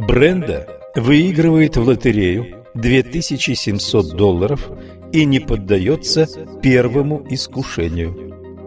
Бренда выигрывает в лотерею $2700 и не поддается первому искушению.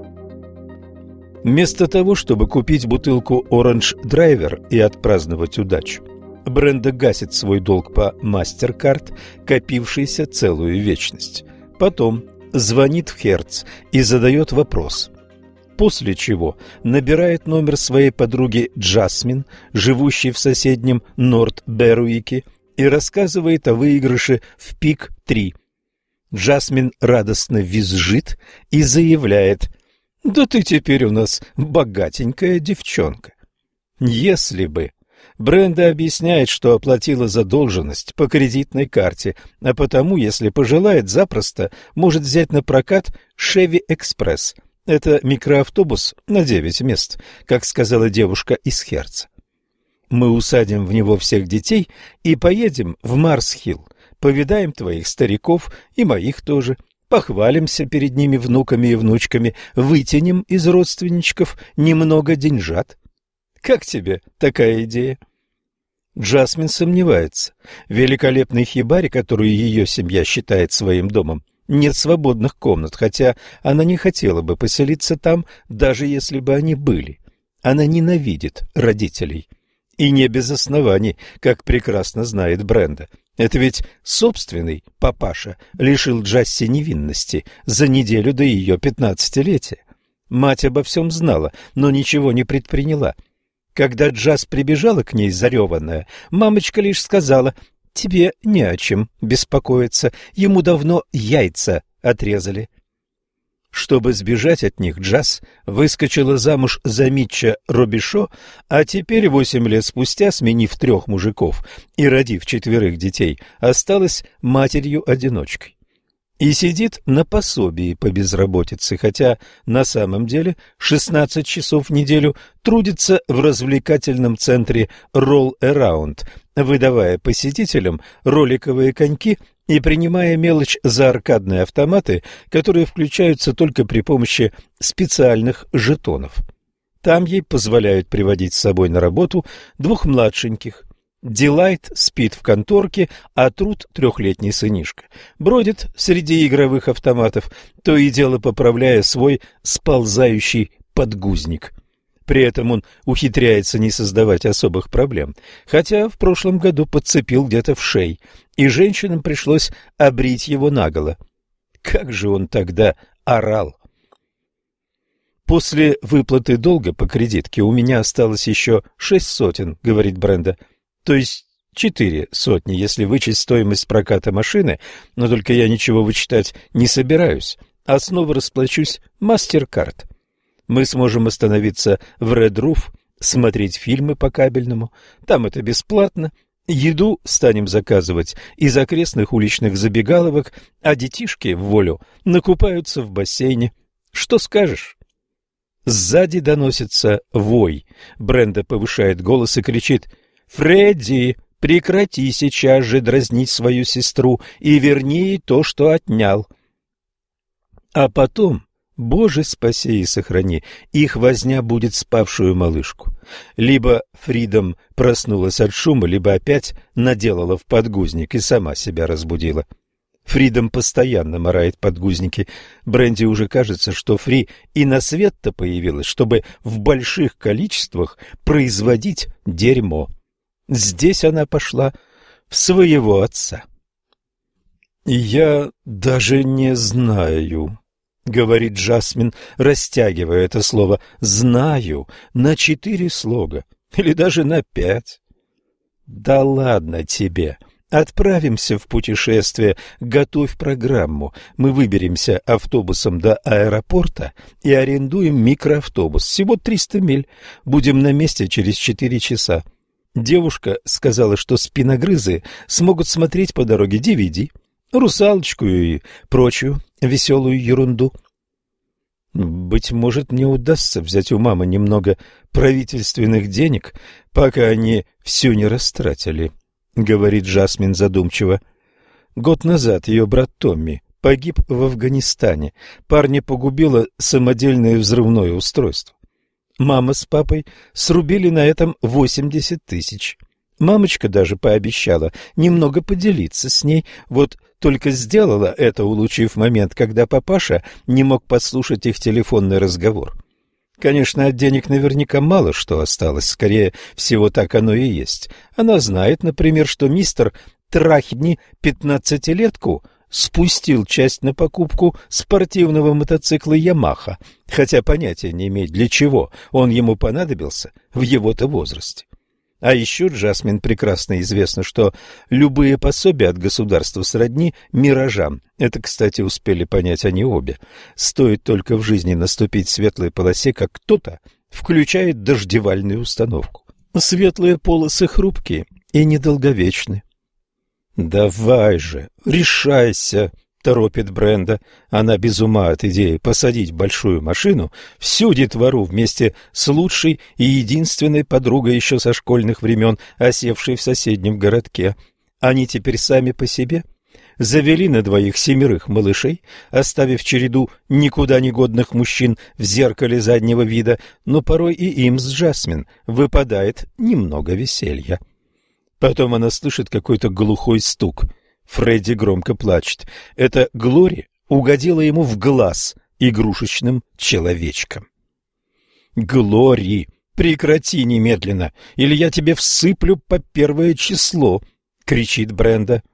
Вместо того, чтобы купить бутылку Orange Driver и отпраздновать удачу, Бренда гасит свой долг по MasterCard, копившийся целую вечность. Потом звонит в Hertz и задает вопрос, после чего набирает номер своей подруги Джасмин, живущей в соседнем Норт-Беруике, и рассказывает о выигрыше в Пик-3. Джасмин радостно визжит и заявляет: «Да ты теперь у нас богатенькая девчонка». Если бы. Бренда объясняет, что оплатила задолженность по кредитной карте, а потому, если пожелает, запросто может взять на прокат Chevy Express. Это микроавтобус на 9 мест, как сказала девушка из Херца. Мы усадим в него всех детей и поедем в Марс-Хилл, повидаем твоих стариков и моих тоже. Похвалимся перед ними внуками и внучками, вытянем из родственничков немного деньжат. Как тебе такая идея? Джасмин сомневается. В великолепной хибаре, которую ее семья считает своим домом, нет свободных комнат, хотя она не хотела бы поселиться там, даже если бы они были. Она ненавидит родителей. И не без оснований, как прекрасно знает Бренда. Это ведь собственный папаша лишил Джасси невинности за неделю до ее 15-летия. Мать обо всем знала, но ничего не предприняла. Когда Джасс прибежала к ней зареванная, мамочка лишь сказала: «Тебе не о чем беспокоиться, ему давно яйца отрезали». Чтобы сбежать от них, Джасс выскочила замуж за Митча Робишо, а теперь, 8 лет спустя, сменив 3 мужиков и родив 4 детей, осталась матерью-одиночкой. И сидит на пособии по безработице, хотя на самом деле 16 часов в неделю трудится в развлекательном центре Roll Around, выдавая посетителям роликовые коньки и принимая мелочь за аркадные автоматы, которые включаются только при помощи специальных жетонов. Там ей позволяют приводить с собой на работу 2 младшеньких. Дилайт спит в конторке, а Труд, 3-летний сынишка, бродит среди игровых автоматов, то и дело поправляя свой сползающий подгузник. При этом он ухитряется не создавать особых проблем, хотя в прошлом году подцепил где-то в шее, и женщинам пришлось обрить его наголо. Как же он тогда орал! «После выплаты долга по кредитке у меня осталось еще 6 сотен», — говорит Бренда. То есть 4 сотни, если вычесть стоимость проката машины, но только я ничего вычитать не собираюсь, а снова расплачусь MasterCard. Мы сможем остановиться в Red Roof, смотреть фильмы по кабельному, там это бесплатно, еду станем заказывать из окрестных уличных забегаловок, а детишки в волю накупаются в бассейне. Что скажешь? Сзади доносится вой. Бренда повышает голос и кричит: «Фредди, прекрати сейчас же дразнить свою сестру и верни ей то, что отнял». А потом, Боже, спаси и сохрани, их возня будет спавшую малышку. Либо Фридом проснулась от шума, либо опять наделала в подгузник и сама себя разбудила. Фридом постоянно марает подгузники. Бренди уже кажется, что Фри и на свет-то появилась, чтобы в больших количествах производить дерьмо. Здесь она пошла в своего отца. «Я даже не знаю», — говорит Джасмин, растягивая это слово «знаю» на 4 слога или даже на 5. «Да ладно тебе. Отправимся в путешествие, готовь программу. Мы выберемся автобусом до аэропорта и арендуем микроавтобус. Всего 300 миль. Будем на месте через 4 часа. Девушка сказала, что спиногрызы смогут смотреть по дороге DVD, русалочку и прочую веселую ерунду. Быть может, мне удастся взять у мамы немного правительственных денег, пока они все не растратили», — говорит Джасмин задумчиво. Год назад ее брат Томми погиб в Афганистане. Парня погубило самодельное взрывное устройство. Мама с папой срубили на этом 80 тысяч. Мамочка даже пообещала немного поделиться с ней, вот только сделала это, улучив момент, когда папаша не мог подслушать их телефонный разговор. Конечно, от денег наверняка мало что осталось, скорее всего, так оно и есть. Она знает, например, что мистер Трахни 15-летку спустил часть на покупку спортивного мотоцикла «Ямаха», хотя понятия не имеет, для чего он ему понадобился в его-то возрасте. А еще Джасмин прекрасно известно, что любые пособия от государства сродни миражам. Это, кстати, успели понять они обе. Стоит только в жизни наступить в светлой полосе, как кто-то включает дождевальную установку. Светлые полосы хрупкие и недолговечны. «Давай же, решайся!» — торопит Бренда. Она без ума от идеи посадить в большую машину всю детвору вместе с лучшей и единственной подругой еще со школьных времен, осевшей в соседнем городке. Они теперь сами по себе. Завели на двоих 7 малышей, оставив череду никуда не годных мужчин в зеркале заднего вида, но порой и им с Джасмин выпадает немного веселья. Потом она слышит какой-то глухой стук. Фредди громко плачет. Это Глори угодила ему в глаз игрушечным человечком. «Глори, прекрати немедленно, или я тебе всыплю по 1 число!» — кричит Бренда.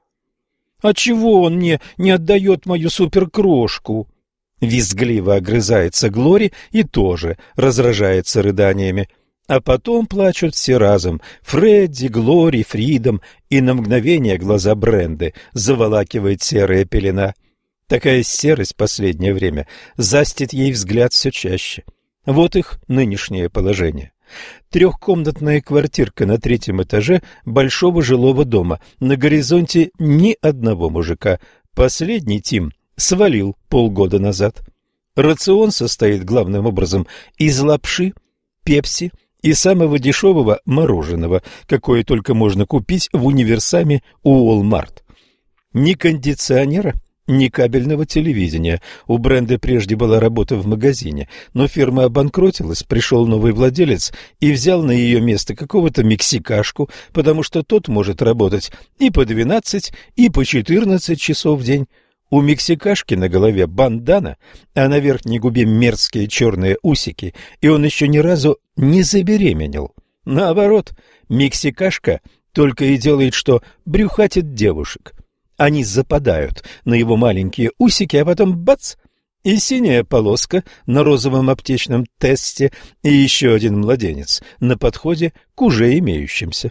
«А чего он мне не отдает мою суперкрошку?» Визгливо огрызается Глори и тоже разражается рыданиями. А потом плачут все разом — Фредди, Глори, Фридом, и на мгновение глаза Бренды заволакивает серая пелена. Такая серость в последнее время застит ей взгляд все чаще. Вот их нынешнее положение. 3-комнатная квартирка на 3-м этаже большого жилого дома. На горизонте ни одного мужика. Последний Тим свалил полгода назад. Рацион состоит главным образом из лапши, пепси и самого дешевого мороженого, какое только можно купить в универсаме Уолмарт. Ни кондиционера, ни кабельного телевидения. У Бренды прежде была работа в магазине, но фирма обанкротилась, пришел новый владелец и взял на ее место какого-то мексикашку, потому что тот может работать и по 12, и по 14 часов в день. У мексикашки на голове бандана, а на верхней губе мерзкие черные усики, и он еще ни разу не забеременел. Наоборот, мексикашка только и делает, что брюхатит девушек. Они западают на его маленькие усики, а потом бац! И синяя полоска на розовом аптечном тесте, и еще один младенец на подходе к уже имеющимся.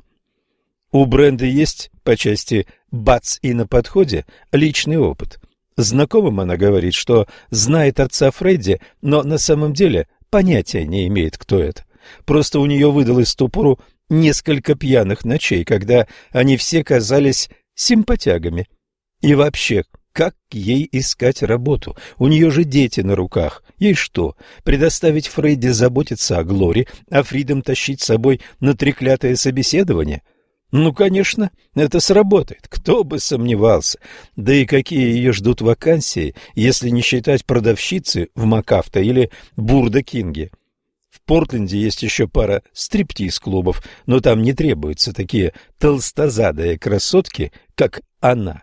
У Бренды есть, по части «бац» и «на подходе», личный опыт. Знакомым она говорит, что знает отца Фредди, но на самом деле понятия не имеет, кто это. Просто у нее выдалось в ту пору несколько пьяных ночей, когда они все казались симпатягами. И вообще, как ей искать работу? У нее же дети на руках. Ей что, предоставить Фредди заботиться о Глори, а Фридом тащить с собой на треклятое собеседование? Ну, конечно, это сработает, кто бы сомневался. Да и какие ее ждут вакансии, если не считать продавщицы в Макафта или Бурда Кинге. В Портленде есть еще пара стриптиз-клубов, но там не требуются такие толстозадые красотки, как она.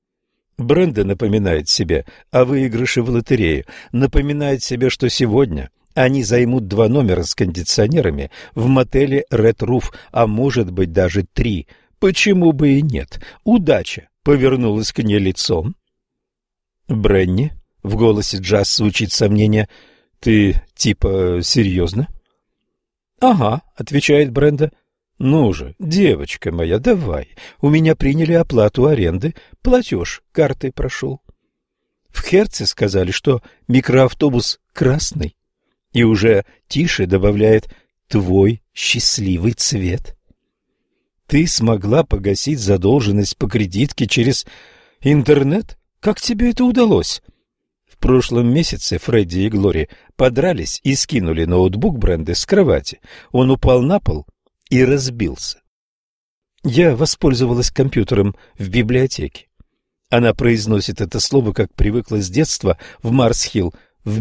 Бренда напоминает себе о выигрыше в лотерею, напоминает себе, что сегодня они займут 2 номера с кондиционерами в мотеле Red Roof, а может быть даже 3. Почему бы и нет? Удача повернулась к ней лицом. «Бренни», — в голосе Джаз звучит сомнение, — «ты типа серьезно?» «Ага», — отвечает Бренда. «Ну же, девочка моя, давай. У меня приняли оплату аренды, платеж картой прошел». В Херце сказали, что микроавтобус красный. И уже тише добавляет «твой счастливый цвет». Ты смогла погасить задолженность по кредитке через интернет? Как тебе это удалось? В прошлом месяце Фредди и Глори подрались и скинули ноутбук Бренды с кровати. Он упал на пол и разбился. Я воспользовалась компьютером в библиотеке. Она произносит это слово, как привыкла с детства в Марс-Хилл, в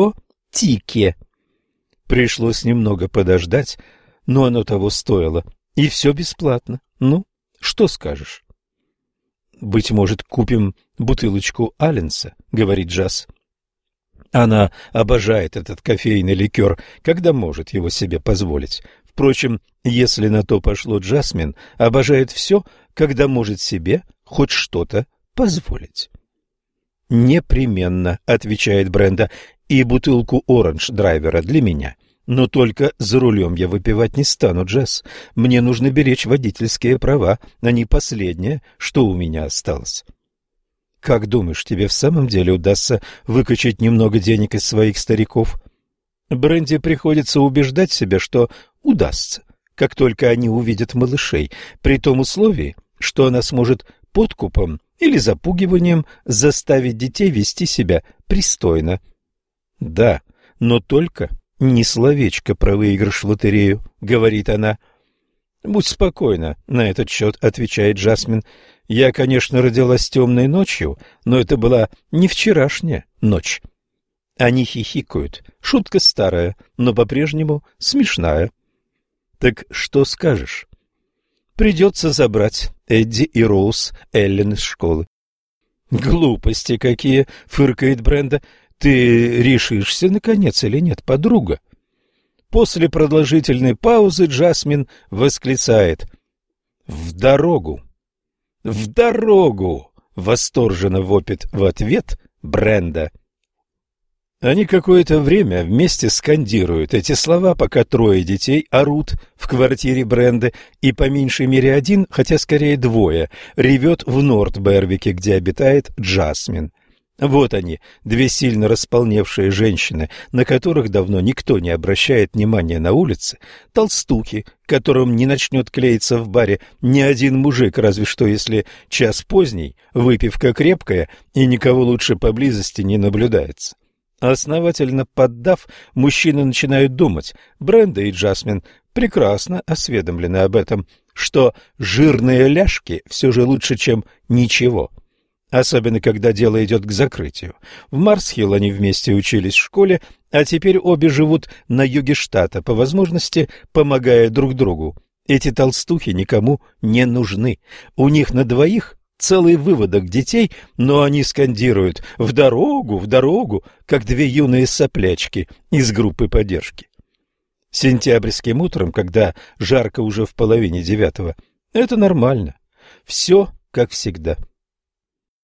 библиотеке. Пришлось немного подождать, но оно того стоило. И все бесплатно. Ну, что скажешь? «Быть может, купим бутылочку Алленса», — говорит Джаз. Она обожает этот кофейный ликер, когда может его себе позволить. Впрочем, если на то пошло, Джасмин обожает все, когда может себе хоть что-то позволить. «Непременно», — отвечает Бренда, — «и бутылку оранж-драйвера для меня. Но только за рулем я выпивать не стану, Джесс. Мне нужно беречь водительские права, а не последнее, что у меня осталось». «Как думаешь, тебе в самом деле удастся выкачать немного денег из своих стариков?» Бренде приходится убеждать себя, что удастся, как только они увидят малышей, при том условии, что она сможет подкупом или запугиванием заставить детей вести себя пристойно. «Да, но только ни словечко про выигрыш в лотерею», — говорит она. «Будь спокойна на этот счет», — отвечает Джасмин. «Я, конечно, родилась темной ночью, но это была не вчерашняя ночь». Они хихикают. Шутка старая, но по-прежнему смешная. «Так что скажешь?» «Придется забрать Эдди и Роуз Эллен из школы». «Глупости какие!» — фыркает Бренда. «Ты решишься, наконец, или нет, подруга?» После продолжительной паузы Джасмин восклицает: «В дорогу!» «В дорогу!» — восторженно вопит в ответ Бренда. Они какое-то время вместе скандируют эти слова, пока трое детей орут в квартире Бренды, и по меньшей мере один, хотя скорее двое, ревет в Норт-Бервике, где обитает Джасмин. Вот они, две сильно располневшие женщины, на которых давно никто не обращает внимания на улице, толстухи, которым не начнет клеиться в баре ни один мужик, разве что если час поздний, выпивка крепкая и никого лучше поблизости не наблюдается. Основательно поддав, мужчины начинают думать, Бренда и Джасмин прекрасно осведомлены об этом, что жирные ляжки все же лучше, чем ничего. Особенно, когда дело идет к закрытию. В Марсхилл они вместе учились в школе, а теперь обе живут на юге штата, по возможности помогая друг другу. Эти толстухи никому не нужны. У них на двоих целый выводок детей, но они скандируют в дорогу», как две юные соплячки из группы поддержки. Сентябрьским утром, когда жарко уже в 8:30, это нормально. Все как всегда.